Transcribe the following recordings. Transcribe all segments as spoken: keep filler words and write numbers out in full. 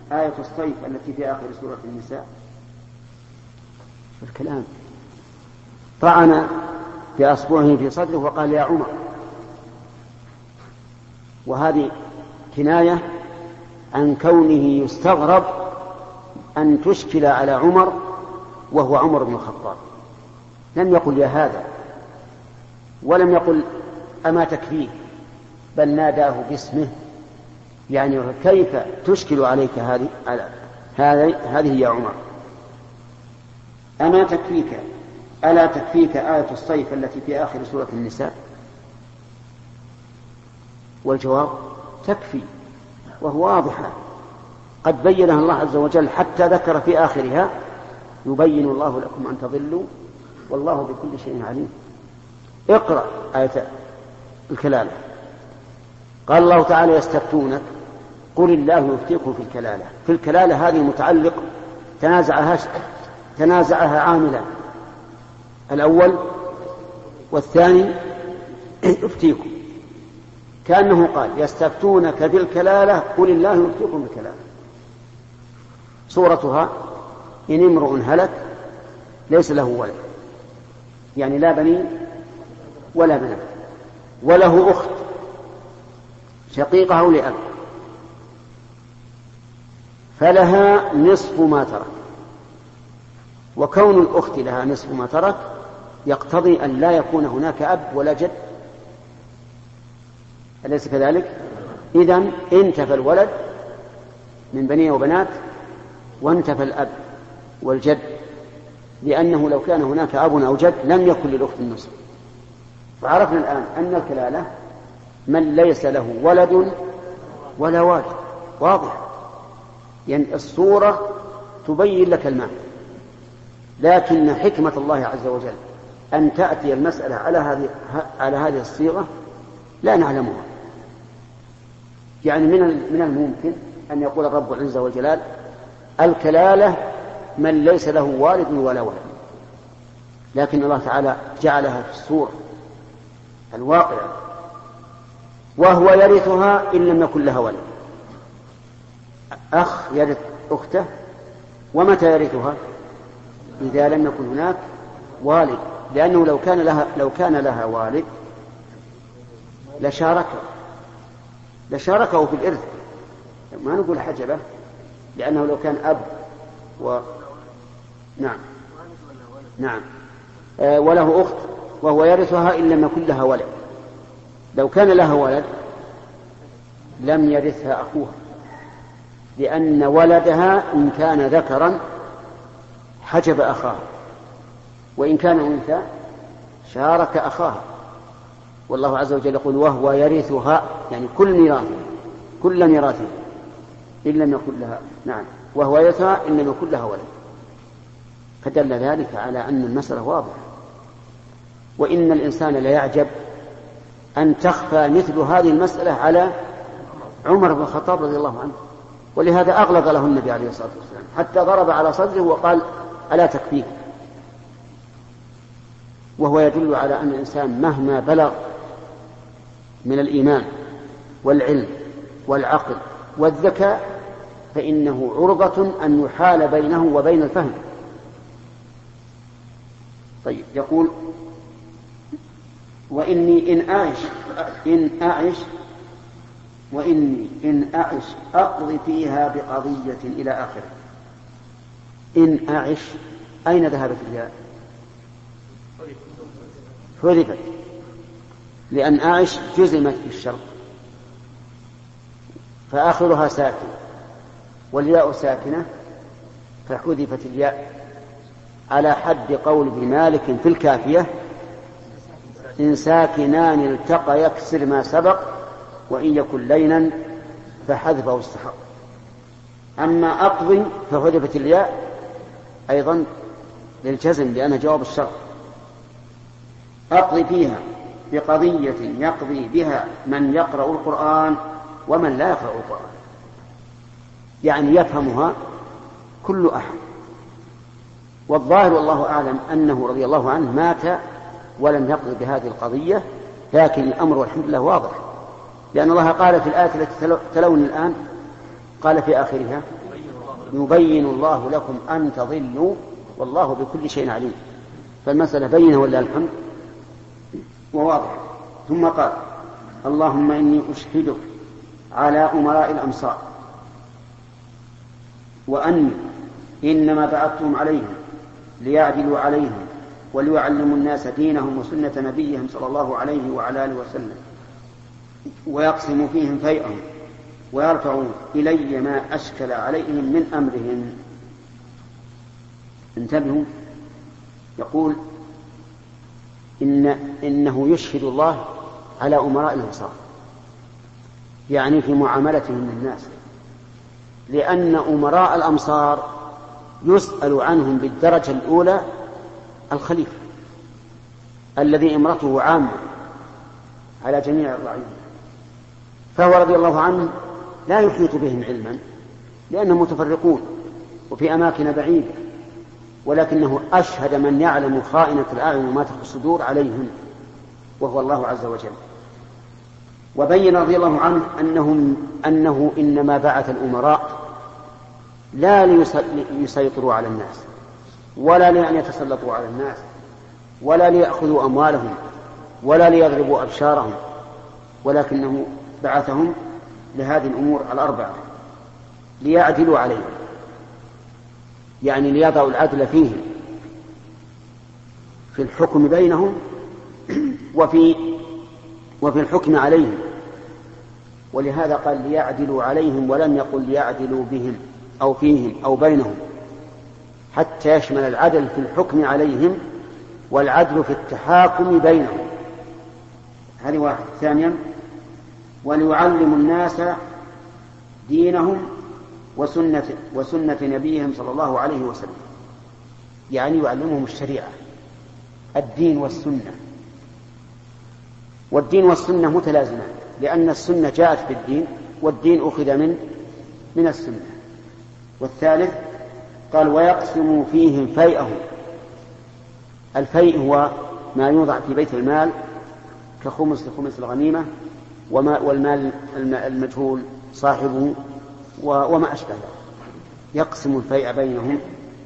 آية الصيف التي في آخر سورة النساء؟ الكلام طعن بأصبعه في صدره وقال يا عمر، وهذه كناية عن كونه يستغرب أن تشكل على عمر وهو عمر بن الخطاب. لم يقل يا هذا، ولم يقل أما تكفيه، بل ناداه باسمه، يعني كيف تشكل عليك هذه هذه يا عمر؟ أما تكفيك ألا تكفيك آية الصيف التي في آخر سورة النساء؟ والجواب تكفي، وهو واضحة قد بينها الله عز وجل، حتى ذكر في آخرها يبين الله لكم أن تضلوا والله بكل شيء عليم. اقرأ آية الكلالة. قال الله تعالى يستفتونك قل الله يفتيكم في الكلالة. في الكلالة هذه متعلق تنازعها تنازعها عاملان، الأول والثاني يفتيكم، كأنه قال يستفتونك بالكلالة قل الله يفتيكم بالكلالة. صورتها إن امرؤ هلك ليس له ولد، يعني لا بنين ولا بنات، وله أخت شقيقة أو لأب، فلها نصف ما ترك. وكون الأخت لها نصف ما ترك يقتضي أن لا يكون هناك أب ولا جد، أليس كذلك؟ إذن انتفى الولد من بنين وبنات وانتفى الأب والجد، لأنه لو كان هناك أب أو جد لم يكن للأخت النصف. فعرفنا الآن أن الكلالة من ليس له ولد ولا والد، واضح، يعني الصورة تبين لك المعنى، لكن حكمة الله عز وجل أن تأتي المسألة على هذه على هذه الصيغة لا نعلمها. يعني من من الممكن أن يقول الرب عز وجل الكلالة من ليس له والد ولا ولد، لكن الله تعالى جعلها في الصورة الواقعة، وهو يرثها إن لم يكن لها ولد. أخ يرث أخته، ومتى يرثها؟ إذا لم يكن هناك والد، لأنه لو كان لها لو كان لها والد لشاركه لشاركه في الإرث، ما نقول حجبه، لأنه لو كان أب و نعم نعم آه وله أخت وهو يرثها إن لم يكن لها ولد. لو كان لها ولد لم يرثها أخوها، لأن ولدها إن كان ذكرا حجب أخاه، وإن كان أنثى شارك أخاها. والله عز وجل يقول وهو يرثها، يعني كل ميراث كل ميراث إن لم يكن لها نعم وهو يرثها إن لم يكن لها ولد. فدل ذلك على أن المسألة واضحة. وإن الإنسان ليعجب أن تخفى مثل هذه المسألة على عمر بن الخطاب رضي الله عنه، ولهذا أغلظ له النبي عليه الصلاة والسلام حتى ضرب على صدره وقال ألا تكفيك. وهو يدل على أن الإنسان مهما بلغ من الإيمان والعلم والعقل والذكاء فإنه عرضة أن يحال بينه وبين الفهم. طيب يقول وإني إن أعش إن أعش وإني إن أعش أقضي فيها بقضية إلى آخره. إن أعش أين ذهبت الياء؟ حذفت، لأن أعش جزمت بالشرط فآخرها ساكن والياء ساكنة فحذفت الياء، على حد قول ابن مالك في الكافية إن ساكنان التقى يكسر ما سبق وإن يكن لينا فحذفه استحق. أما أقضي فحذفت الياء أيضا للجزم لأنها جواب الشرط. أقضي فيها بقضية يقضي بها من يقرأ القرآن ومن لا يقرأ القرآن، يعني يفهمها كل أحد. والظاهر والله أعلم أنه رضي الله عنه مات ولم يقضي بهذه القضية، لكن الأمر والحمد لله واضح، لأن الله قال في الآية التي تلون الآن قال في آخرها يبين الله لكم أن تضلوا والله بكل شيء عليم. فالمسألة بينة ولا الحمد وواضح. ثم قال اللهم إني أشهدك على أمراء الأمصار وأني إنما بعثتهم عليهم ليعدلوا عليهم وليعلموا الناس دينهم وسنة نبيهم صلى الله عليه وعلى آله وسلم ويقسموا فيهم فيئهم ويرفعوا إلي ما أشكل عليهم من أمرهم. انتبهوا، يقول إن إنه يشهد الله على أمراء الأمصار، يعني في معاملتهم للناس، لأن أمراء الأمصار يسأل عنهم بالدرجة الأولى الخليفة الذي إمرته عامة على جميع الرعية، فهو رضي الله عنه لا يحيط بهم علما لأنهم متفرقون وفي أماكن بعيدة، ولكنه أشهد من يعلم خائنة الأعين وما تخفي الصدور عليهم وهو الله عز وجل. وبين رضي الله عنه أنهم أنه إنما بعث الأمراء لا ليسيطروا على الناس ولا لأن يتسلطوا على الناس ولا ليأخذوا أموالهم ولا ليضربوا أبشارهم، ولكنه بعثهم لهذه الأمور الأربعة ليعدلوا عليهم، يعني ليضعوا العدل فيهم في الحكم بينهم وفي وفي الحكم عليهم. ولهذا قال ليعدلوا عليهم ولم يقل ليعدلوا بهم أو فيهم أو بينهم، حتى يشمل العدل في الحكم عليهم والعدل في التحاكم بينهم. هذه واحد. ثانيا وليعلم الناس دينهم وسنة, وسنة نبيهم صلى الله عليه وسلم، يعني يعلمهم الشريعة، الدين والسنة. والدين والسنة متلازمان، لأن السنة جاءت بالدين والدين أخذ من من السنة. والثالث قال ويقسم فيهم فيئهم. الفيء هو ما يوضع في بيت المال كخمس لخمس الغنيمة والمال المجهول صاحبه وما أشبه ذلك. يقسم الفيء بينهم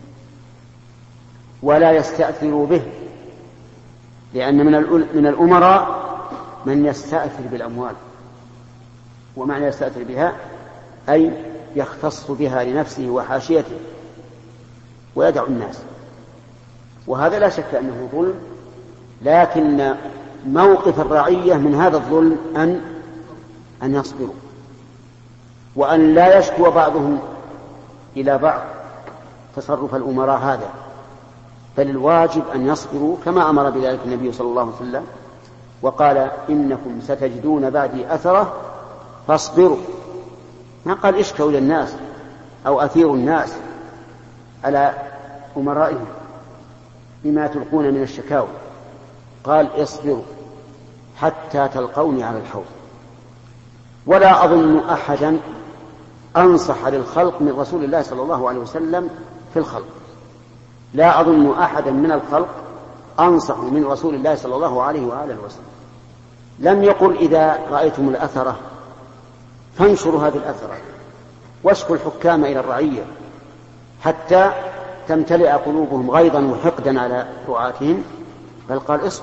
ولا يستأثروا به، لأن من الأمراء من يستأثر بالأموال، ومعنى يستأثر بها أي يختص بها لنفسه وحاشيته ويدع الناس، وهذا لا شك أنه ظلم، لكن موقف الرعية من هذا الظلم أن أن يصبروا وأن لا يشكو بعضهم إلى بعض تصرف الأمراء هذا، بل الواجب أن يصبروا كما أمر بذلك النبي صلى الله عليه وسلم وقال إنكم ستجدون بعدي أثرة فاصبروا. ما قال اشكوا للناس أو أثيروا الناس على أمرائهم بما تلقون من الشكاوى، قال اصبروا حتى تلقوني على الحوض. ولا أظن أحدا أنصح للخلق من رسول الله صلى الله عليه وسلم في الخلق، لا أظن أحدا من الخلق أنصح من رسول الله صلى الله عليه وآله وسلم. لم يقل إذا رأيتم الأثرة فانشروا هذه الأثرة واشكوا الحكام إلى الرعية حتى تمتلئ قلوبهم غيظا وحقدا على رعاتهم، بل قال اصبر.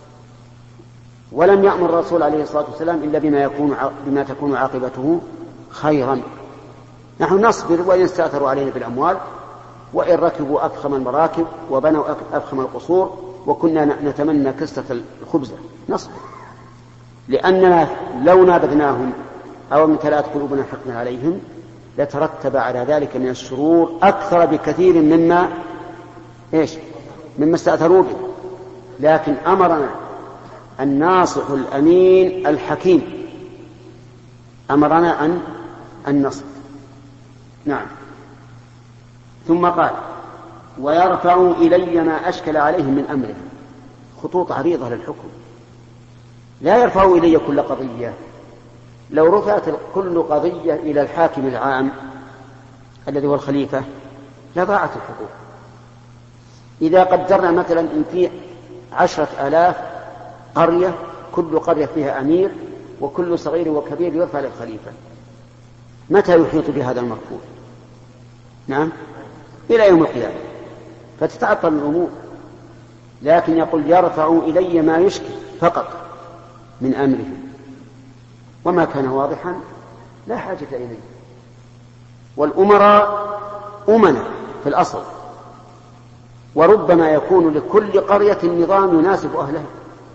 ولم يأمر الرسول عليه الصلاة والسلام إلا بما, يكون بما تكون عاقبته خيرا. نحن نصبر وإن استأثروا علينا بالأموال، وإن ركبوا أفخم المراكب وبنوا أفخم القصور وكنا نتمنى كسة الخبزة نصبر، لأننا لو نابذناهم أو امتلأت قلوبنا حقنا عليهم لترتب على ذلك من الشرور أكثر بكثير مما إيش مما استأثروا به. لكن أمرنا الناصح الأمين الحكيم أمرنا أن النصر. نعم. ثم قال ويرفعوا إلي ما أشكل عليهم من أمرهم. خطوط عريضة للحكم، لا يرفعوا إلي كل قضية. لو رفعت كل قضية إلى الحاكم العام الذي هو الخليفة لضاعت الحقوق. إذا قدرنا مثلا إن في عشرة آلاف قرية كل قرية فيها أمير وكل صغير وكبير يرفع للخليفة، متى يحيط بهذا المرفوع؟ نعم إلى يوم القيامة، فتتعطل الأمور. لكن يقول يرفع إلي ما يشكي فقط من أمرهم، وما كان واضحا لا حاجة إليه. والأمراء أمنا في الأصل، وربما يكون لكل قرية نظام يناسب أهلها،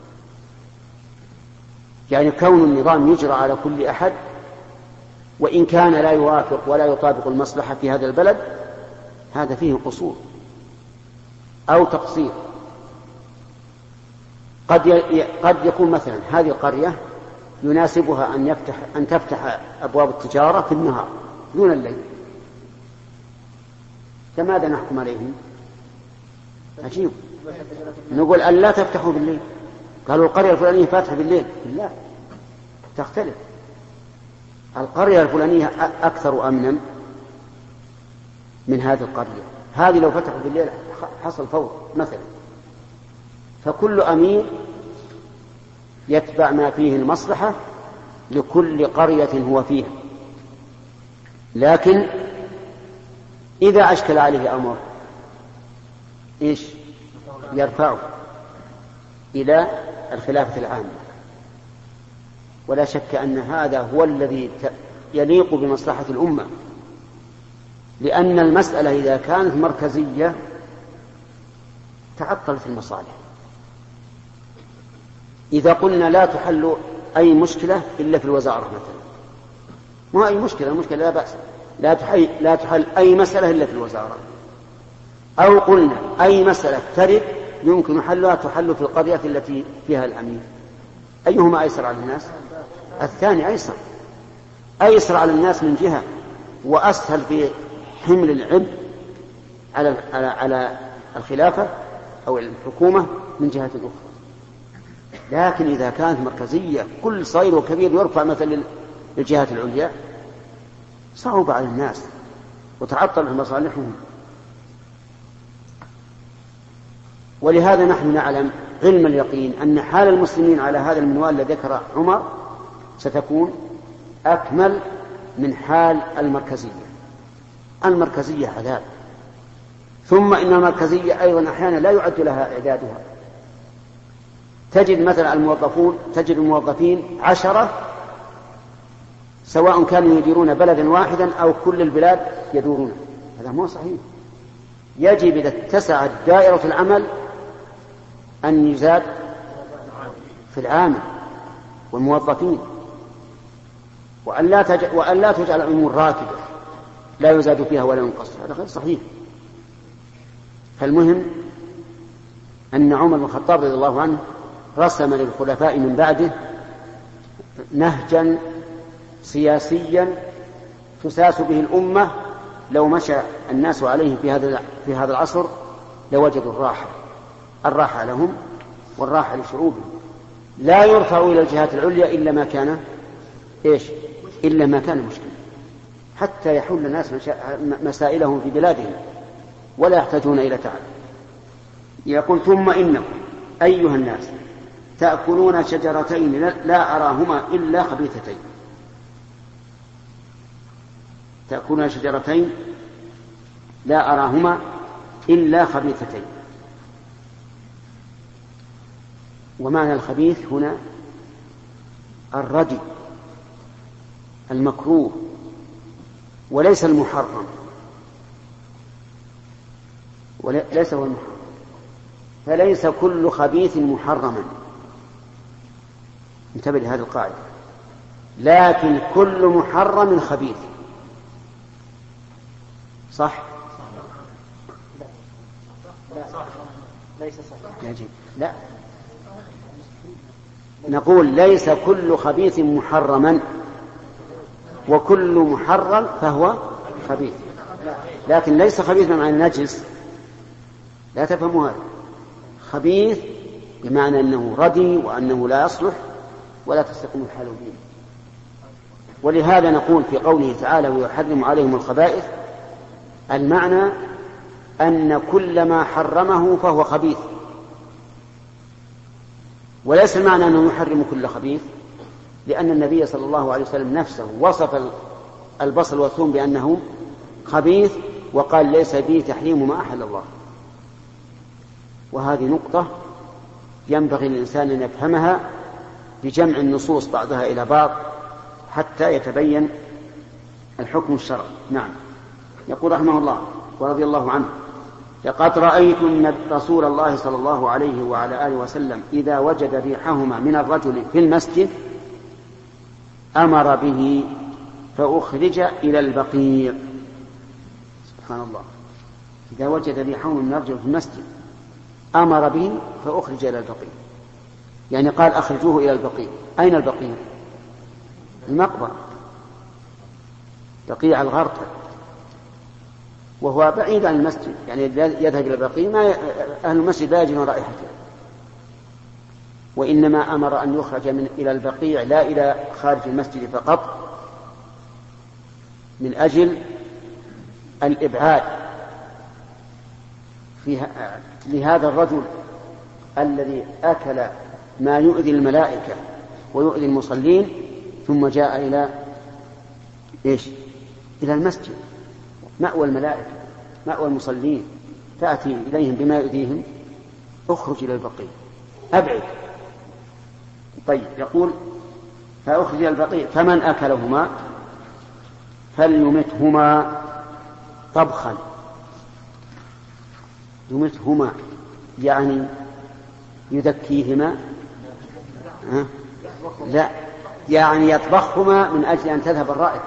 يعني كون النظام يجرى على كل أحد وإن كان لا يوافق ولا يطابق المصلحة في هذا البلد، هذا فيه قصور أو تقصير. قد قد يكون مثلا هذه القرية يناسبها أن يفتح أن تفتح أبواب التجارة في النهار دون الليل، فماذا نحكم عليهم؟ عجيب، نقول أن لا تفتحوا بالليل. قالوا القرية الفلانية فاتحة بالليل، لا، تختلف. القرية الفلانية أكثر أمنا من هذه القرية، هذه لو فتحوا بالليل حصل فوضى مثلا. فكل أمير يتبع ما فيه المصلحة لكل قرية هو فيها. لكن إذا أشكل عليه أمر إيش؟ يرفعه إلى الخلافة العامة. ولا شك أن هذا هو الذي يليق بمصلحة الأمة، لأن المسألة إذا كانت مركزية تعطلت المصالح. إذا قلنا لا تحل أي مشكلة إلا في الوزارة مثلا، ما أي مشكلة، المشكلة لا بأس، لا تحل, لا تحل أي مسألة إلا في الوزارة. أو قلنا أي مسألة ترد يمكن حلها تحل في القرية التي فيها الأمير، أيهما أيسر على الناس؟ الثاني أيسر، أيسر على الناس من جهة، وأسهل في حمل العبء على على على الخلافة أو الحكومة من جهة أخرى. لكن إذا كانت مركزية كل صغير وكبير يرفع مثل الجهات العليا صعب على الناس وتعطل مصالحهم. ولهذا نحن نعلم علم اليقين أن حال المسلمين على هذا المنوال الذي ذكر عمر ستكون أكمل من حال المركزية. المركزية عذاب، ثم إن المركزية أيضا أحيانا لا يعد لها إعدادها. تجد مثلا الموظفون تجد الموظفين عشرة سواء كانوا يديرون بلدا واحدا أو كل البلاد يدورون، هذا مو صحيح. يجب إذا اتسعت دائرة العمل أن يزاد في العامل والموظفين، وأن لا, تج... وأن لا تجعل الأمور راكدة لا يزاد فيها ولا ينقص، هذا غير صحيح. فالمهم أن عمر بن الخطاب رضي الله عنه رسم للخلفاء من بعده نهجا سياسيا تساس به الأمة، لو مشى الناس عليه في هذا في هذا العصر لوجدوا الراحة الراحة لهم والراحة لشعوبهم. لا يرفع إلى الجهات العليا إلا ما كان إيش؟ إلا ما كان مشكلة، حتى يحل الناس مسائلهم في بلادهم ولا يحتاجون إلى تعب. يقول ثم إنكم أيها الناس تأكلون شجرتين لا أراهما إلا خبيثتين. تأكلون شجرتين لا أراهما إلا خبيثتين. ومعنى الخبيث هنا الردي المكروه وليس المحرم، وليس هو المحرم، فليس كل خبيث محرما، انتبه لهذه القاعدة، لكن كل محرم خبيث. صح؟ ليس صحيح. لا، نقول ليس كل خبيث محرما، وكل محرم فهو خبيث، لكن ليس خبيث بمعنى النجس، لا تفهموا هذا. خبيث بمعنى أنه ردي وأنه لا يصلح ولا تستقيم الحال به. ولهذا نقول في قوله تعالى ويحرم عليهم الخبائث، المعنى أن كل ما حرمه فهو خبيث، وليس المعنى أنه يحرم كل خبيث، لأن النبي صلى الله عليه وسلم نفسه وصف البصل والثوم بأنه خبيث وقال ليس بي تحريم ما أحل الله. وهذه نقطة ينبغي للإنسان أن يفهمها بجمع النصوص بعضها إلى بعض حتى يتبين الحكم الشرعي. نعم. يقول رحمه الله ورضي الله عنه: لقد رأيت رسول الله صلى الله عليه وعلى آله وسلم إذا وجد ريحهما من الرجل في المسجد أمر به فأخرج إلى البقيع. سبحان الله، إذا وجد ريحهما من الرجل في المسجد أمر به فأخرج إلى البقيع، يعني قال أخرجوه إلى البقيع. أين البقيع؟ المقبرة، بقيع الغرقد، وهو بعيد عن المسجد، يعني يذهب إلى البقيع ما أهل المسجد لا يجدون رائحته، وإنما أمر أن يخرج من إلى البقيع لا إلى خارج المسجد فقط، من أجل الإبعاد فيها لهذا الرجل الذي أكل ما يؤذي الملائكة ويؤذي المصلين ثم جاء إلى إيش؟ إلى المسجد، مأوى الملائكة مأوى المصلين، تأتي إليهم بما يؤذيهم، أخرج إلى البقيع، أبعد. طيب، يقول فأخرج إلى البقيع فمن أكلهما فليمتهما طبخا. يمتهما يعني يذكيهما؟ ها؟ لا، يعني يطبخهما من أجل أن تذهب الرائحة،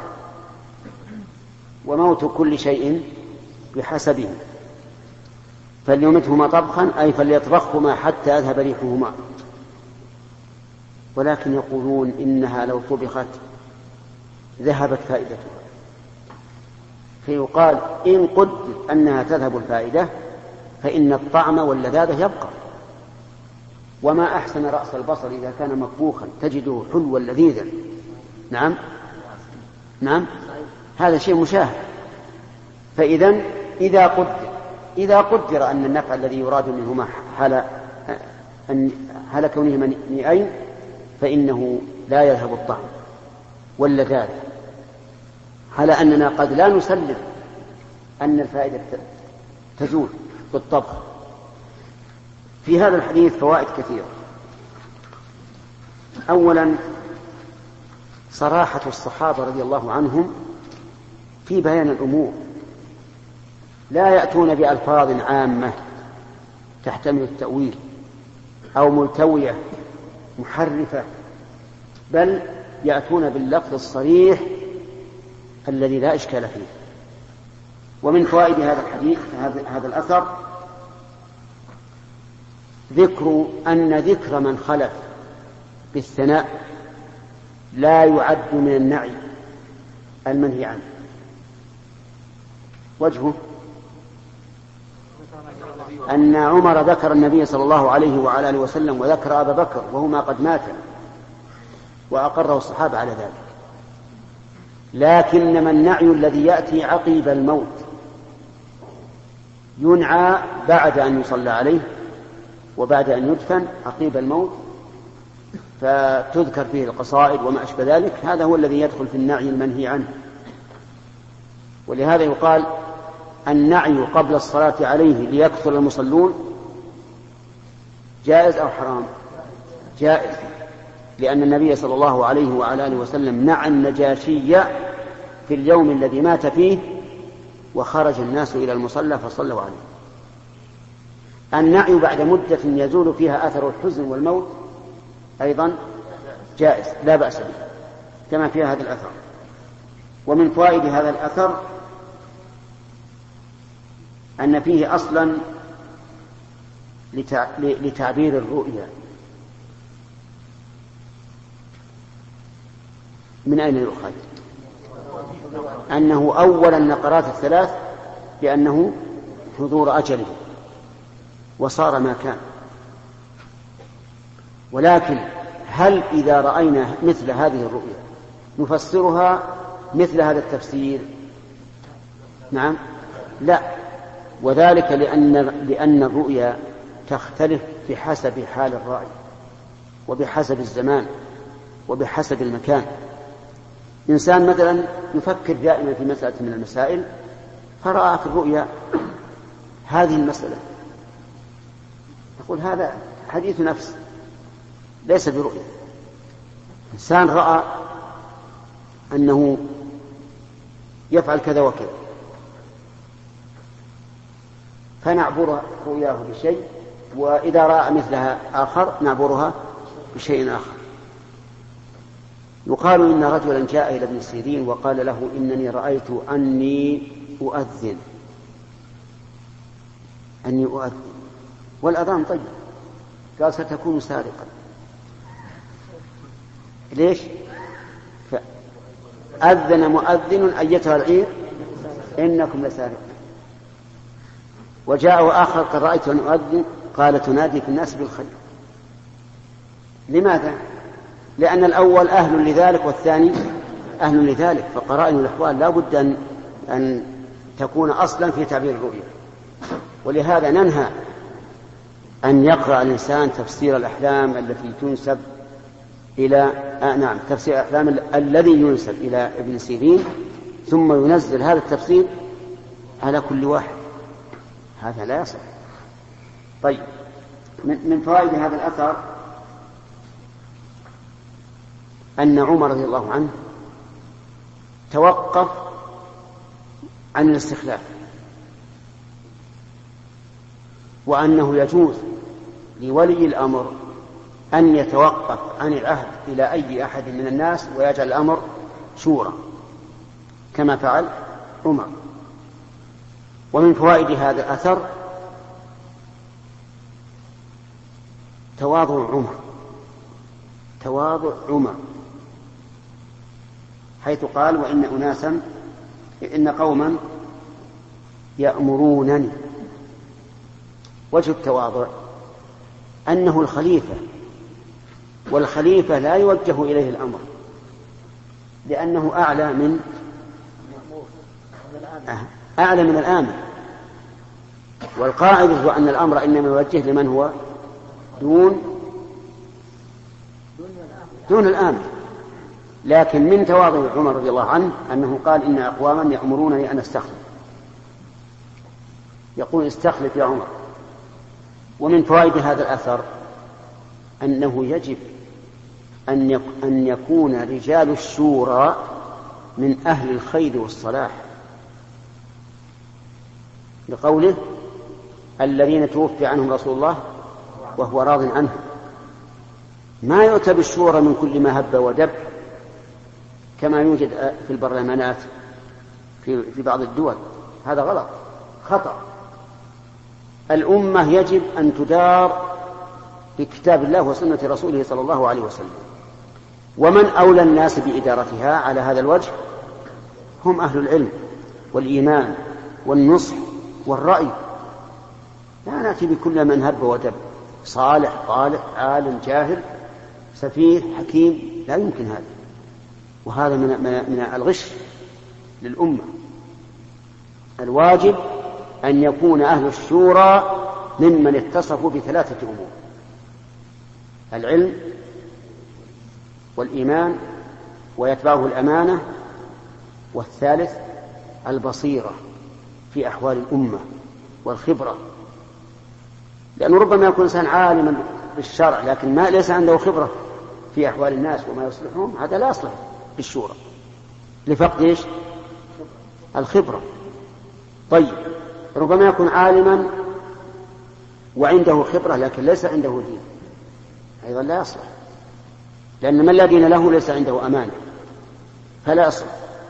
وموت كل شيء بحسبه. فليمتهما طبخا أي فليطبخهما حتى يذهب ريحهما. ولكن يقولون إنها لو طبخت ذهبت فائدتها، فيقال إن قدر أنها تذهب الفائدة فإن الطعم واللذاذة يبقى. وما أحسن رأس البصر إذا كان مطبوخا تجده حلوا لذيذا. نعم نعم هذا شيء مشاهد. فإذا إذا قدر إذا قدر أن النفع الذي يراد منهما حال أن حال كونهما نئين فإنه لا يذهب الطعم واللذاذ، على أننا قد لا نسلم أن الفائدة تزول بالطبخ. في هذا الحديث فوائد كثيرة. أولا صراحة الصحابة رضي الله عنهم في بيان الأمور، لا يأتون بألفاظ عامة تحتمل التأويل أو ملتوية محرفة، بل يأتون باللفظ الصريح الذي لا إشكال فيه. ومن فوائد هذا الحديث هذا الأثر ذكر أن ذكر من خلف بالثناء لا يعد من النعي المنهي عنه. وجهه أن عمر ذكر النبي صلى الله عليه وعلى آله وسلم وذكر أبا بكر وهما قد ماتا وأقره الصحابة على ذلك، لكنما النعي الذي يأتي عقيب الموت ينعى بعد أن يصلى عليه وبعد أن يدفن عقيب الموت، فتذكر فيه القصائد وما أشبه ذلك، هذا هو الذي يدخل في النعي المنهي عنه. ولهذا يقال النعي قبل الصلاة عليه ليكثر المصلون جائز أو حرام؟ جائز، لأن النبي صلى الله عليه وعلى آله وسلم نعى النجاشي في اليوم الذي مات فيه وخرج الناس إلى المصلى فصلوا عليه. النعي بعد مدة يزول فيها أثر الحزن والموت أيضا جائز لا بأس به كما في هذا الأثر. ومن فوائد هذا الأثر أن فيه أصلا لتعبير الرؤيا. من أين يؤخذ؟ أنه أول النقرات الثلاث بأنه حضور أجله وصار ما كان. ولكن هل إذا رأينا مثل هذه الرؤيا نفسرها مثل هذا التفسير؟ نعم لا، وذلك لأن, لأن الرؤيا تختلف بحسب حال الرأي وبحسب الزمان وبحسب المكان. إنسان مثلا يفكر دائما في مسألة من المسائل فرأى في الرؤيا هذه المسألة، يقول هذا حديث نفس ليس برؤيا. إنسان رأى أنه يفعل كذا وكذا، فنعبر رؤياه بشيء، وإذا رأى مثلها آخر نعبرها بشيء آخر. يقال إن رجلا جاء إلى ابن سيرين وقال له إنني رأيت أني أؤذن أني أؤذن والأذان طيب، قال ستكون سارقا. ليش؟ فأذن مؤذن أيتها العير إنكم لسارقون. وجاء آخر قال رأيت أن أؤذن قال تنادي في الناس بالخير. لماذا؟ لأن الأول أهل لذلك والثاني أهل لذلك، فقرائن الأحوال لا بد أن, أن تكون أصلا في تعبير الرؤيا. ولهذا ننهى أن يقرأ الإنسان تفسير الأحلام التي تنسب إلى آه نعم تفسير الأحلام الذي ينسب إلى ابن سيرين ثم ينزل هذا التفسير على كل واحد، هذا لا يصح. طيب، من فوائد هذا الأثر أن عمر رضي الله عنه توقف عن الاستخلاف، وأنه يجوز لولي الأمر أن يتوقف عن العهد إلى أي أحد من الناس ويجعل الأمر شورى كما فعل عمر. ومن فوائد هذا الأثر تواضع عمر تواضع عمر حيث قال وإن أناسا إن قوما يأمرونني. وجه التواضع أنه الخليفة، والخليفة لا يوجه إليه الأمر لأنه أعلى من أعلى من الآمر، والقاعدة هو أن الأمر إنما يوجه لمن هو دون دون الآمر. لكن من تواضع عمر رضي الله عنه أنه قال إن أقواما يأمرونني أن أستخلف، يقول استخلف يا عمر. ومن فوائد هذا الأثر أنه يجب أن يكون رجال الشورى من أهل الخير والصلاح، لقوله الذين توفي عنهم رسول الله وهو راض عنه. ما يؤتى بالشورى من كل ما هب ودب كما يوجد في البرلمانات في بعض الدول، هذا غلط خطأ. الأمة يجب أن تدار بكتاب الله وسنة رسوله صلى الله عليه وسلم، ومن أولى الناس بإدارتها على هذا الوجه هم أهل العلم والإيمان والنصح والرأي. لا نأتي بكل من هب ودب، صالح طالح عالم جاهل سفيه حكيم، لا يمكن هذا، وهذا من, من الغش للأمة. الواجب أن يكون أهل الشورى ممن اتصفوا بثلاثة أمور: العلم والإيمان ويتبعه الأمانة، والثالث البصيرة في أحوال الأمة والخبرة. لأنه ربما يكون إنسان عالما بالشرع لكن ما ليس عنده خبرة في أحوال الناس وما يصلحهم، هذا لا يصلح بالشورى لفقد إيش؟ الخبرة. طيب، ربما يكون عالما وعنده خبرة لكن ليس عنده دين، أيضا لا يصلح، لأن من لا دين له ليس عنده أمانة فلا يصلح.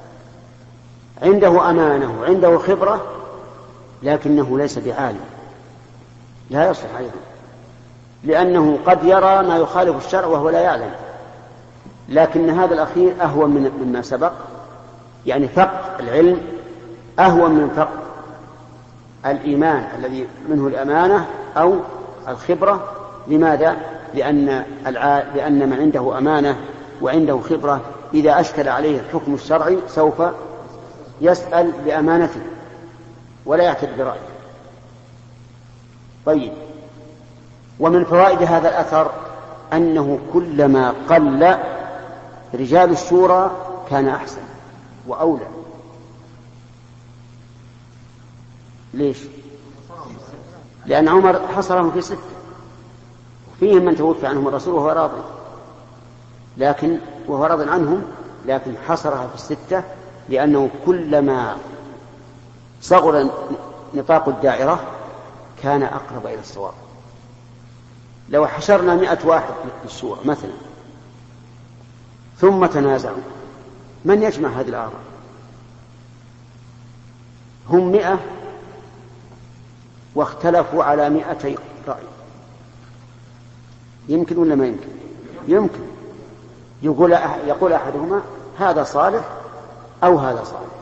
عنده أمانة وعنده خبرة لكنه ليس بعالم، لا يصلح أيضا، لأنه قد يرى ما يخالف الشرع وهو لا يعلم. لكن هذا الأخير أهون مما سبق، يعني فقد العلم أهون من فقد الإيمان الذي منه الأمانة أو الخبرة. لماذا؟ لأن, الع... لأن من عنده أمانة وعنده خبرة إذا أشكل عليه الحكم الشرعي سوف يسأل بأمانته ولا يعتد برأيه. طيب، ومن فوائد هذا الأثر أنه كلما قل رجال الشورى كان أحسن وأولى. ليش؟ لأن عمر حصرهم في ستة، فيهم من توفى عنهم الرسول وهو راض، لكن وهو راض عنهم، لكن حصرها في الستة لأنه كلما صغر نطاق الدائرة كان أقرب إلى الصواب. لو حشرنا مئة واحد للشورى مثلا ثم تنازعوا، من يجمع هذه الآراء؟ هم مئة واختلفوا على مئتي رأي، يمكن ولا ما يمكن؟ يمكن. يقول يقول أحدهما هذا صالح أو هذا صالح،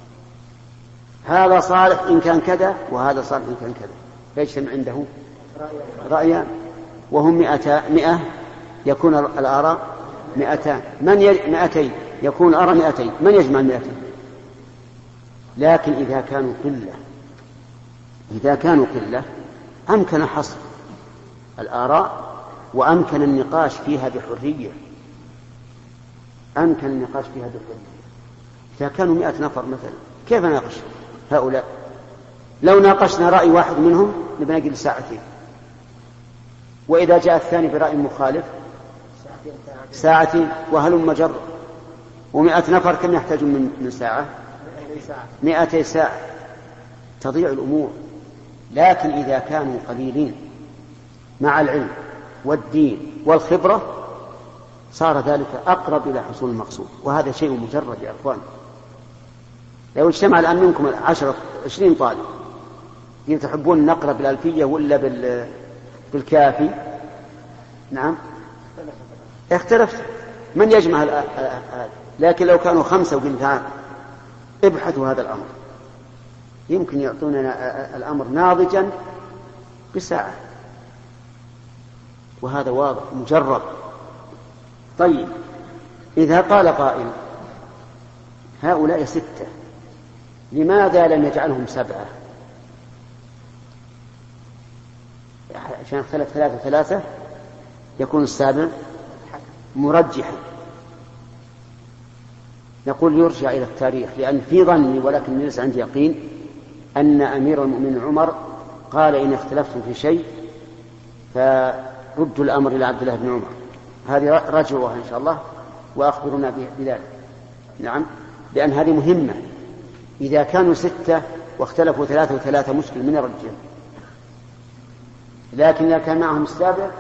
هذا صالح إن كان كذا وهذا صالح إن كان كذا، فيجتمع عنده رأيان، وهم مئة مئة يكون الآراء مئتان، من ي... مئتين يكون الآراء مئتين، من يجمع المئتين؟ لكن إذا كانوا قلة إذا كانوا قلة أمكن حصر الآراء وأمكن النقاش فيها بحرية أمكن النقاش فيها بحرية. إذا كانوا مئة نفر مثلا كيف نناقش هؤلاء؟ لو ناقشنا رأي واحد منهم نبنجل ساعتين، وإذا جاء الثاني برأي مخالف ساعتين، وهل مجر. ومئة نفر كم يحتاجون من, من ساعة؟ مئتي ساعة، تضيع الأمور. لكن إذا كانوا قليلين مع العلم والدين والخبرة صار ذلك أقرب إلى حصول المقصود، وهذا شيء مجرد يا أخوان. لو اجتمع الآن منكم عشرة عشرين طالب تحبون نقرأ بالألفية ولا بال... بالكافي، نعم اختلفت من يجمع هذا. لكن لو كانوا خمسة وقلت تعال ابحثوا هذا الأمر يمكن يعطوننا الأمر ناضجا بساعة، وهذا واضح مجرب. طيب إذا قال قائل هؤلاء ستة لماذا لم يجعلهم سبعة؟ عشان اختلف ثلاثة ثلاثة يكون السابع مرجحا. نقول يرجع إلى التاريخ، لأن في ظني ولكن ليس عندي يقين أن أمير المؤمنين عمر قال إن اختلفتم في شيء فردوا الأمر إلى عبد الله بن عمر. هذه رجعوها إن شاء الله وأخبرنا بذلك. نعم، لأن هذه مهمة. إذا كانوا ستة واختلفوا ثلاثة وثلاثة مشكل من الرجال، لكن إذا كان معهم السابع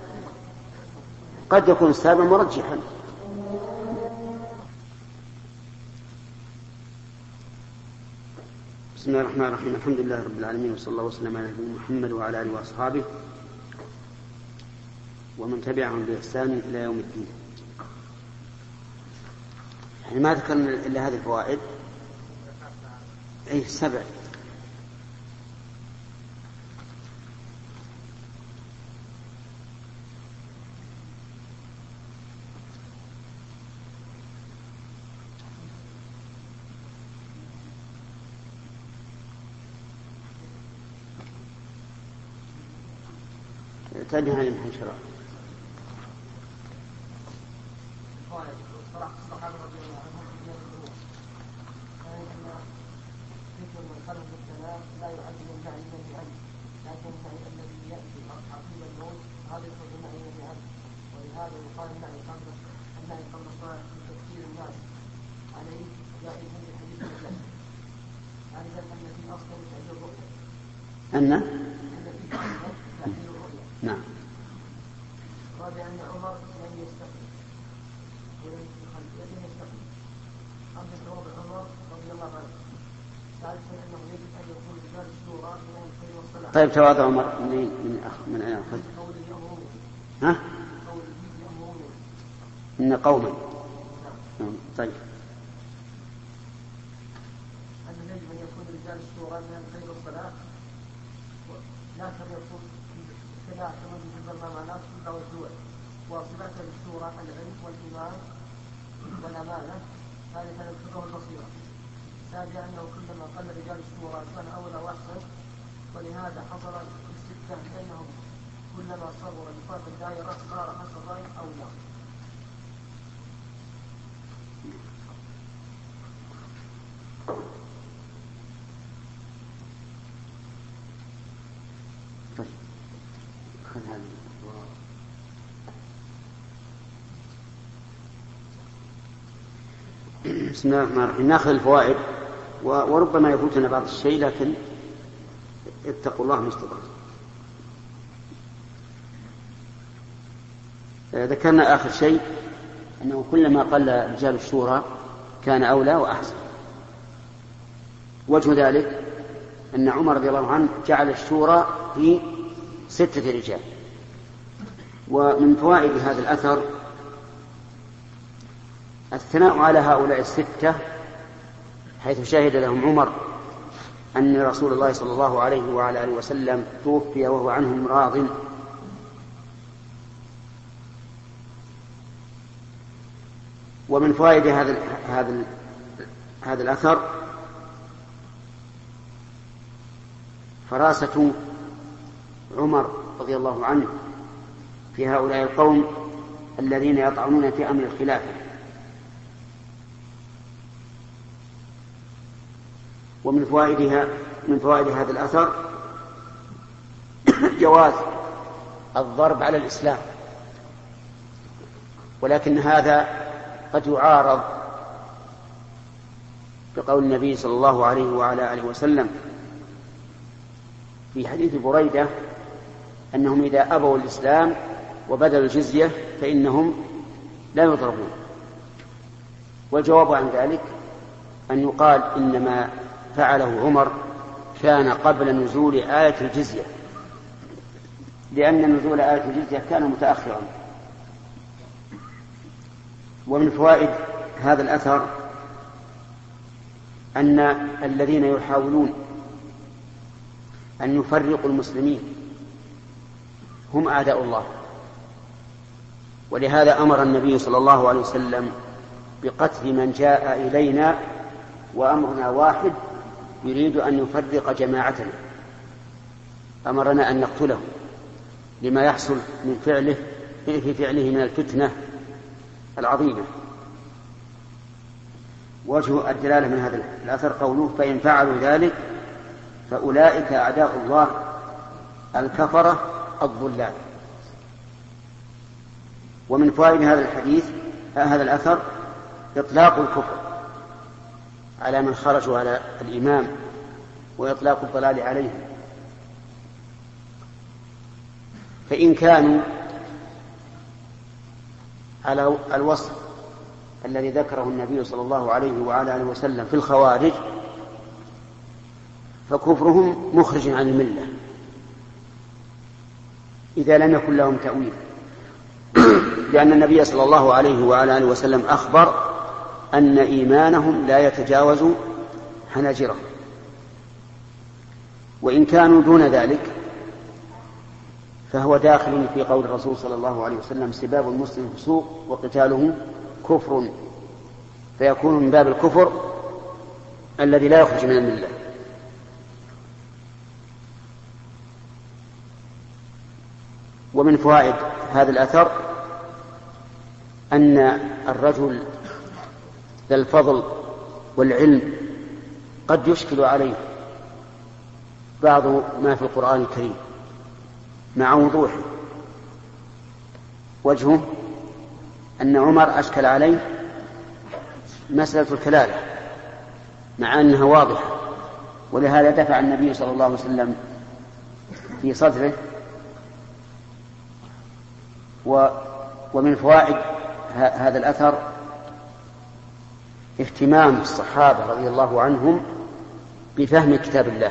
قد يكون السابع مرجحا. بسم الله الرحمن الرحيم، الحمد لله رب العالمين، وصلى الله وسلم على نبينا محمد وعلى آله وأصحابه ومن تبعهم بإحسان إلى يوم الدين. يعني ما ذكرنا إلا هذه الفوائد، أي سبع. تنهى عن الحشرات. أن نعم رابعا أن عمر لم يستقل ولم يستقل. خمسة عمر رضي الله عنه. ثالثا أنه يجب أن يكون رجال الشورى من الخير والصلاح. طيب تواضع عمر من من أخ من أين أخذ؟ ها؟ إن قوما. نعم. طيب. أنه يجب أن يكون رجال الشورى من الخير والصلاح، لا تريقوا كلا كما يجب المعاناة كلها والدول، وصفات الشورى العلم والإيمان والأمانة. ثالثا الفقه والبصيرة. سابعا أنه كلما قل رجال الشورى كان أولى وأحسن، ولهذا حصل الستة بأنهم كلما صغر نطاق الدائرة صار حسب الرأي أولى. طيب خذ هذه. بسم الله الرحمن الرحيم. ناخذ الفوائد وربما يفوتنا بعض الشيء، لكن اتقوا الله ما استطعتم. ذكرنا آخر شيء أنه كلما قل رجال الشورى كان أولى وأحسن. وجه ذلك أن عمر رضي الله عنه جعل الشورى في ستة رجال. ومن فوائد هذا الأثر الثناء على هؤلاء الستة، حيث شهد لهم عمر أن رسول الله صلى الله عليه وعلى آله وسلم توفي وهو عنهم راض. ومن فوائد هذا هذا هذا الأثر فراسة عمر رضي الله عنه في هؤلاء القوم الذين يطعنون في أمر الخلافة. ومن فوائدها من فوائد هذا الأثر جواز الضرب على الإسلام، ولكن هذا قد يعارض بقول النبي صلى الله عليه وعلى آله وسلم في حديث بريدة أنهم إذا أبوا الإسلام وبذلوا الجزية فإنهم لا يضربون. والجواب عن ذلك أن يقال إنما فعله عمر كان قبل نزول آية الجزية، لأن نزول آية الجزية كان متأخرا. ومن فوائد هذا الأثر أن الذين يحاولون أن يفرقوا المسلمين هم أعداء الله، ولهذا أمر النبي صلى الله عليه وسلم بقتل من جاء إلينا وأمرنا واحد يريد أن يفرق جماعتنا. أمرنا أن نقتله لما يحصل من فعله في فعله من الفتنة العظيمة. وجه الدلالة من هذا الأثر قوله فإن فعلوا ذلك فأولئك أعداء الله الكفرة الضلال. ومن فوائد هذا الحديث هذا الأثر إطلاق الكفر على من خرجوا على الإمام وإطلاق الضلال عليهم. فإن كانوا على الوصف الذي ذكره النبي صلى الله عليه وعلى آله وسلم في الخوارج فكفرهم مخرج عن الملة إذا لم يكن لهم تأويل، لأن النبي صلى الله عليه وعلى آله وسلم أخبر أن إيمانهم لا يتجاوز حناجرهم. وإن كانوا دون ذلك فهو داخل في قول الرسول صلى الله عليه وسلم سباب المسلم فسوق وقتاله كفر، فيكون من باب الكفر الذي لا يخرج من الملة. ومن فوائد هذا الأثر أن الرجل ذا الفضل والعلم قد يشكل عليه بعض ما في القرآن الكريم مع وضوحه. وجهه أن عمر أشكل عليه مسألة الكلالة مع أنها واضحة، ولهذا دفع النبي صلى الله عليه وسلم في صدره. ومن فوائد هذا الأثر اهتمام الصحابة رضي الله عنهم بفهم كتاب الله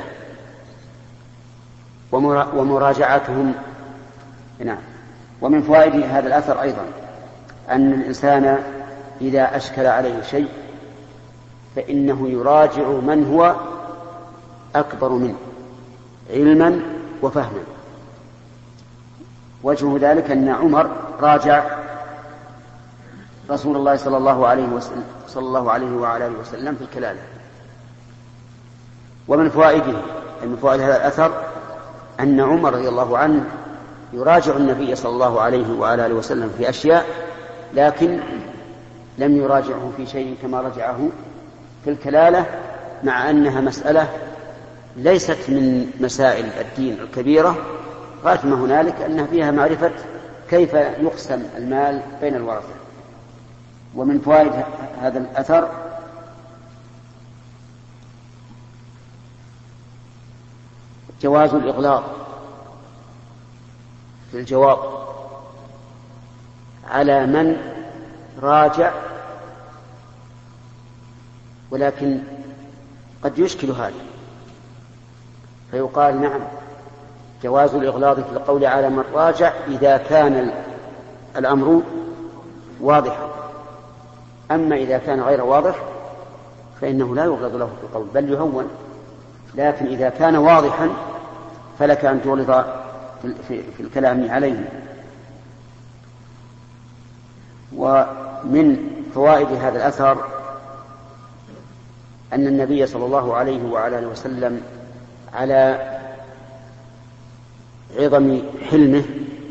ومراجعتهم. نعم. ومن فوائد هذا الأثر أيضا أن الإنسان إذا أشكل عليه شيء فإنه يراجع من هو أكبر منه علما وفهما. وجه ذلك أن عمر راجع رسول الله صلى الله عليه وسلم صلى الله عليه وعلى آله وسلم في الكلالة. ومن فوائده من فوائد هذا الأثر أن عمر رضي الله عنه يراجع النبي صلى الله عليه وعلى آله وسلم في أشياء، لكن لم يراجعه في شيء كما رجعه في الكلالة، مع أنها مسألة ليست من مسائل الدين الكبيرة، غاية ما هنالك أنها فيها معرفة كيف يقسم المال بين الورثة. ومن فوائد هذا الأثر جواز الإغلاق في الجواب على من راجع، ولكن قد يشكل هذا فيقال نعم جواز الإغلاظ في القول على من راجع إذا كان الأمر واضحا، أما إذا كان غير واضح فإنه لا يغلظ له في القول بل يهون، لكن إذا كان واضحا فلك أن تغلظ في الكلام عليه. ومن فوائد هذا الأثر أن النبي صلى الله عليه وعلى آله وسلم على عظم حلمه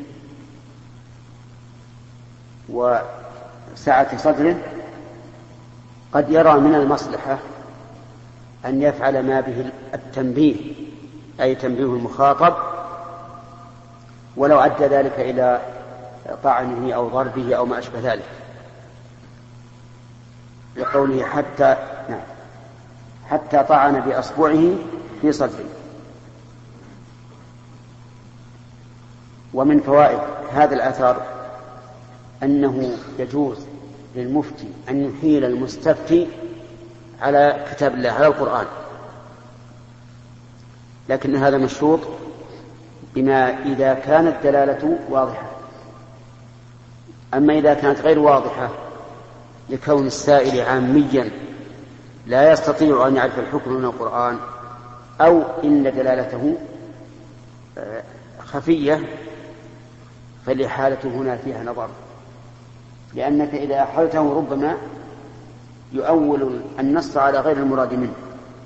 وسعة صدره قد يرى من المصلحة أن يفعل ما به التنبيه، أي تنبيه المخاطب، ولو أدى ذلك إلى طعنه أو ضربه أو ما أشبه ذلك، لقوله حتى نعم حتى طعن بأصبعه في صدره. ومن فوائد هذا الأثر أنه يجوز للمفتي أن يحيل المستفتي على كتاب الله على القرآن، لكن هذا مشروط بما إذا كانت دلالته واضحة. أما إذا كانت غير واضحة لكون السائل عاميا لا يستطيع أن يعرف الحكم من القرآن، أو إن دلالته خفية، فالإحالة هنا فيها نظر، لأنك إذا أحلته ربما يؤول النص على غير المراد منه.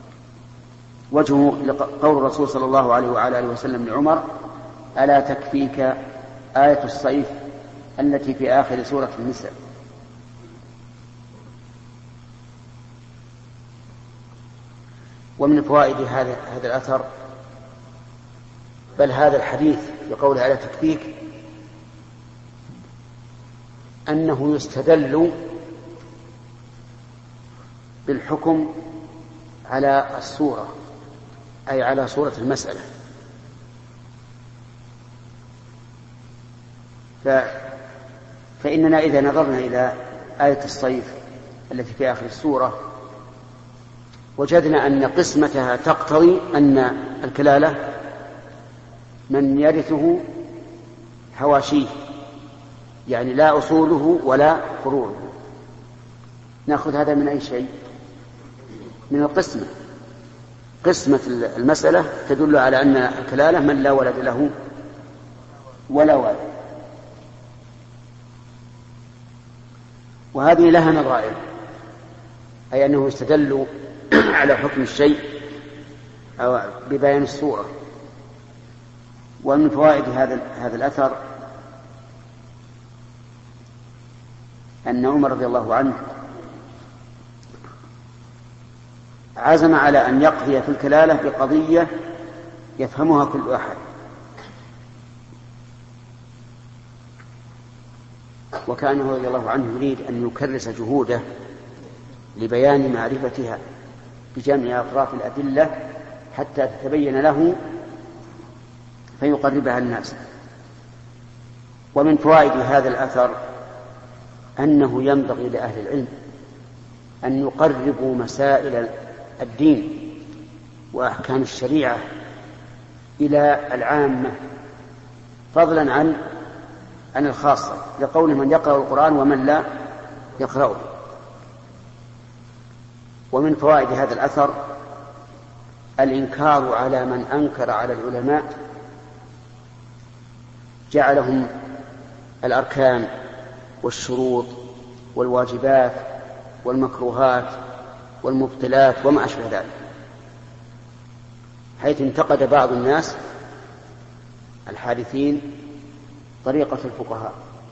وجهه قول الرسول صلى الله عليه وعلى آله وسلم لعمر: ألا تكفيك آية الصيف التي في آخر سورة النساء. ومن فوائد هذا هذا الأثر بل هذا الحديث في قوله ألا تكفيك أنه يستدل بالحكم على الصورة، أي على صورة المسألة. ف... فإننا إذا نظرنا إلى آية الصيف التي في آخر السورة وجدنا أن قسمتها تقتضي أن الكلالة من يرثه حواشيه، يعني لا أصوله ولا فروعه. نأخذ هذا من أي شيء؟ من القسمة. قسمة المسألة تدل على أن الكلالة من لا ولد له ولا والد، وهذه لها نظائر، أي أنه يستدل على حكم الشيء أو ببيان الصورة. ومن فوائد هذا هذا الأثر أن عمر رضي الله عنه عزم على أن يقضي في الكلالة بقضية يفهمها كل أحد، وكان رضي الله عنه يريد أن يكرس جهوده لبيان معرفتها بجمع أطراف الأدلة حتى تتبين له فيقربها الناس. ومن فوائد هذا الأثر أنه ينبغي لأهل العلم أن يقربوا مسائل الدين وأحكام الشريعة إلى العامة فضلا عن عن الخاصة، لقول من يقرأ القرآن ومن لا يقرأه. ومن فوائد هذا الأثر الإنكار على من أنكر على العلماء جعلهم الأركان والشروط والواجبات والمكروهات والمبطلات وما أشبه ذلك، حيث انتقد بعض الناس الحادثين طريقة الفقهاء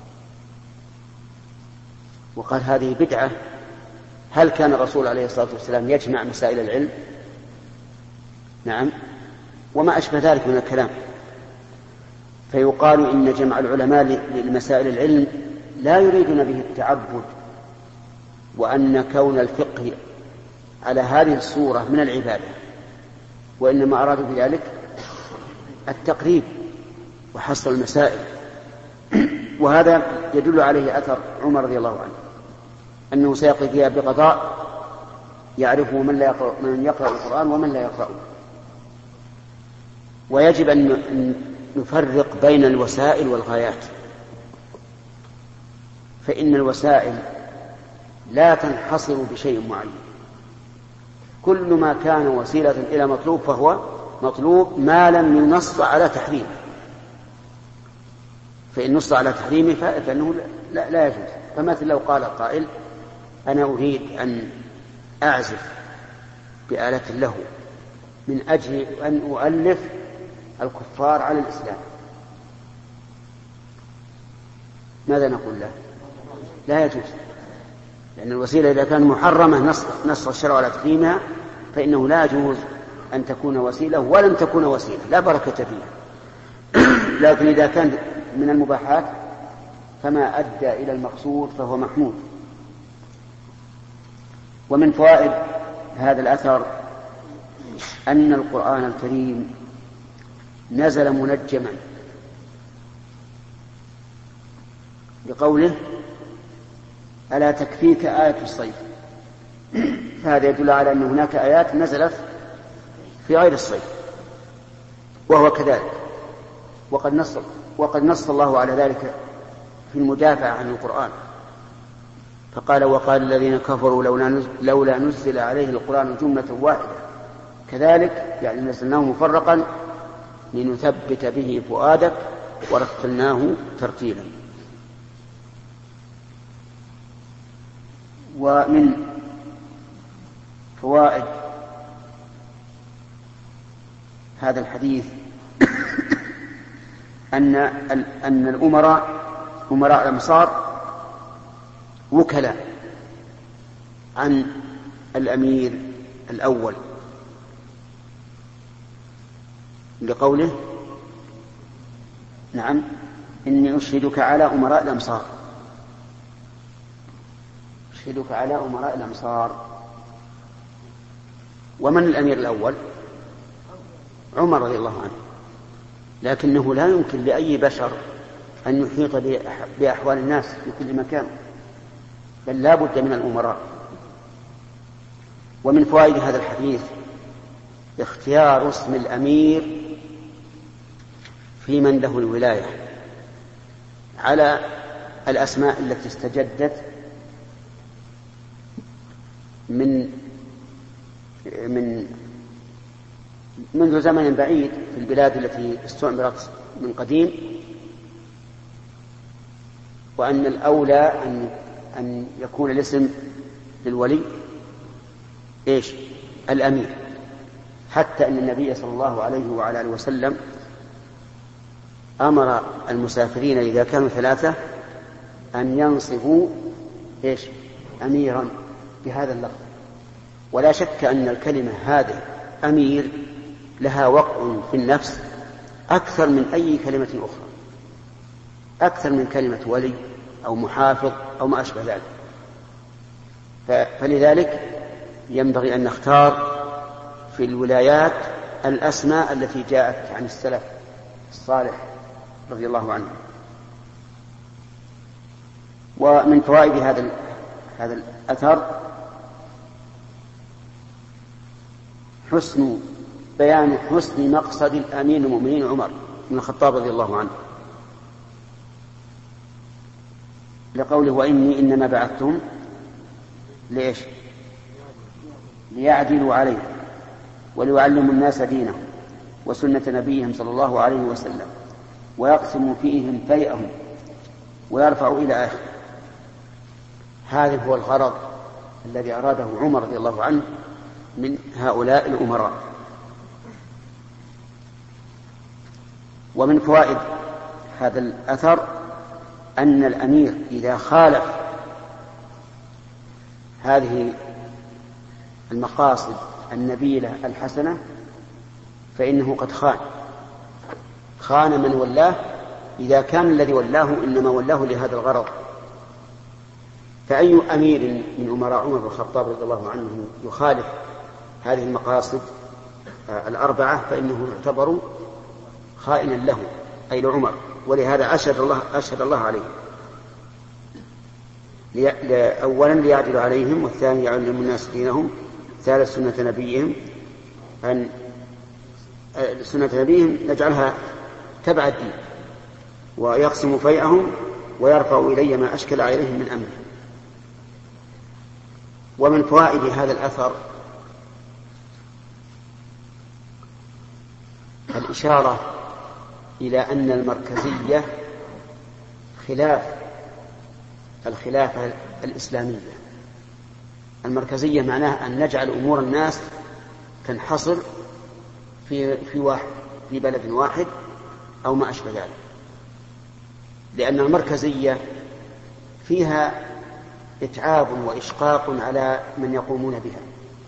وقال هذه بدعة. هل كان الرسول عليه الصلاة والسلام يجمع مسائل العلم؟ نعم، وما أشبه ذلك من الكلام. فيقال إن جمع العلماء لمسائل العلم لا يريدون به التعبد، وأن كون الفقه على هذه الصورة من العبادة، وإنما أرادوا بذلك التقريب وحصر المسائل. وهذا يدل عليه أثر عمر رضي الله عنه أنه سيقضي فيها بقضاء يعرفه من, لا يقرأ من يقرأ القرآن ومن لا يقرأه. ويجب أن نفرق بين الوسائل والغايات، فإن الوسائل لا تنحصر بشيء معين، كل ما كان وسيلة إلى مطلوب فهو مطلوب ما لم ينص على تحريمه، فإن نص على تحريمه فإنه لا, لا يجوز. فمثل لو قال القائل أنا أريد أن أعزف بآلة له من أجل أن أؤلف الكفار على الإسلام، ماذا نقول له؟ لا يجوز، لأن الوسيلة إذا كان محرمة نص, نص الشرع على تحريمها فإنه لا يجوز أن تكون وسيلة ولم تكون وسيلة، لا بركة فيها. لكن إذا كان من المباحات فما أدى إلى المقصود فهو محمود. ومن فوائد هذا الأثر أن القرآن الكريم نزل منجما بقوله ألا تكفيك آية الصيف، فهذا يدل على أن هناك آيات نزلت في غير الصيف، وهو كذلك. وقد نص, وقد نص الله على ذلك في المدافع عن القرآن، فقال وقال الذين كفروا لولا نزل عليه القرآن جملة واحدة كذلك يعني نزلناه مفرقا لنثبت به فؤادك ورتلناه ترتيلا. ومن فوائد هذا الحديث أن أن الأمراء أمراء الأمصار وكلاء عن الأمير الأول، لقوله نعم إني أشهدك على أمراء الأمصار، أشهدك على أمراء الأمصار. ومن الأمير الأول؟ عمر رضي الله عنه، لكنه لا يمكن لأي بشر أن يحيط بأحوال الناس في كل مكان، بل لا بد من الأمراء. ومن فوائد هذا الحديث اختيار اسم الأمير في من له الولاية على الأسماء التي استجدت من من منذ زمن بعيد في البلاد التي استعمرت من قديم، وأن الأولى أن أن يكون الاسم للولي إيش؟ الأمير، حتى أن النبي صلى الله عليه وعلى آله وسلم أمر المسافرين إذا كانوا ثلاثة أن ينصبوا إيش؟ أميرا بهذا اللفظ. ولا شك أن الكلمة هذه أمير لها وقع في النفس أكثر من أي كلمة أخرى، أكثر من كلمة ولي أو محافظ أو ما أشبه ذلك. فلذلك ينبغي أن نختار في الولايات الأسماء التي جاءت عن السلف الصالح رضي الله عنه. ومن فوائد هذا هذا الأثر حسن بيان حسن مقصد الأمين المؤمنين عمر بن الخطاب رضي الله عنه، لقوله وإني إنما بعثتهم ليش؟ ليعدلوا عليه وليعلموا الناس دينهم وسنة نبيهم صلى الله عليه وسلم ويقسموا فيهم فيئهم ويرفعوا إلى آخر. هذا هو الغرض الذي أراده عمر رضي الله عنه من هؤلاء الأمراء. ومن فوائد هذا الأثر أن الأمير إذا خالف هذه المقاصد النبيلة الحسنة فإنه قد خان خان من ولاه إذا كان الذي ولاه إنما ولاه لهذا الغرض، فأي أمير من أمراء عمر بن الخطاب رضي الله عنه يخالف هذه المقاصد الأربعة فإنه يعتبر خائنا له أي لعمر، ولهذا أشهد الله, أشهد الله عليه. أولا ليعدل عليهم، والثاني يعلم الناس دينهم، ثالث سنة نبيهم أن سنة نبيهم نجعلها تبع الدين، ويقسم فيئهم ويرفع إلي ما أشكل عليهم من أمره. ومن فوائد هذا الأثر الإشارة إلى أن المركزية خلاف الخلافة الإسلامية. المركزية معناها أن نجعل أمور الناس تنحصر في في واحد في بلد واحد أو ما أشبه ذلك، لأن المركزية فيها إتعاب وإشقاق على من يقومون بها،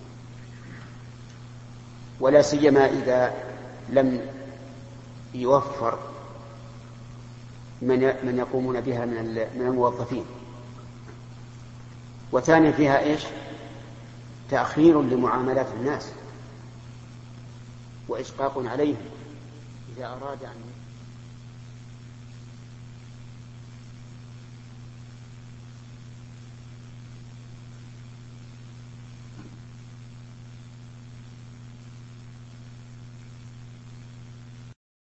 ولا سيما إذا لم يوفر من من يقومون بها من من الموظفين. وثانيا فيها إيش؟ تأخير لمعاملات الناس وإشقاق عليهم إذا أراد أن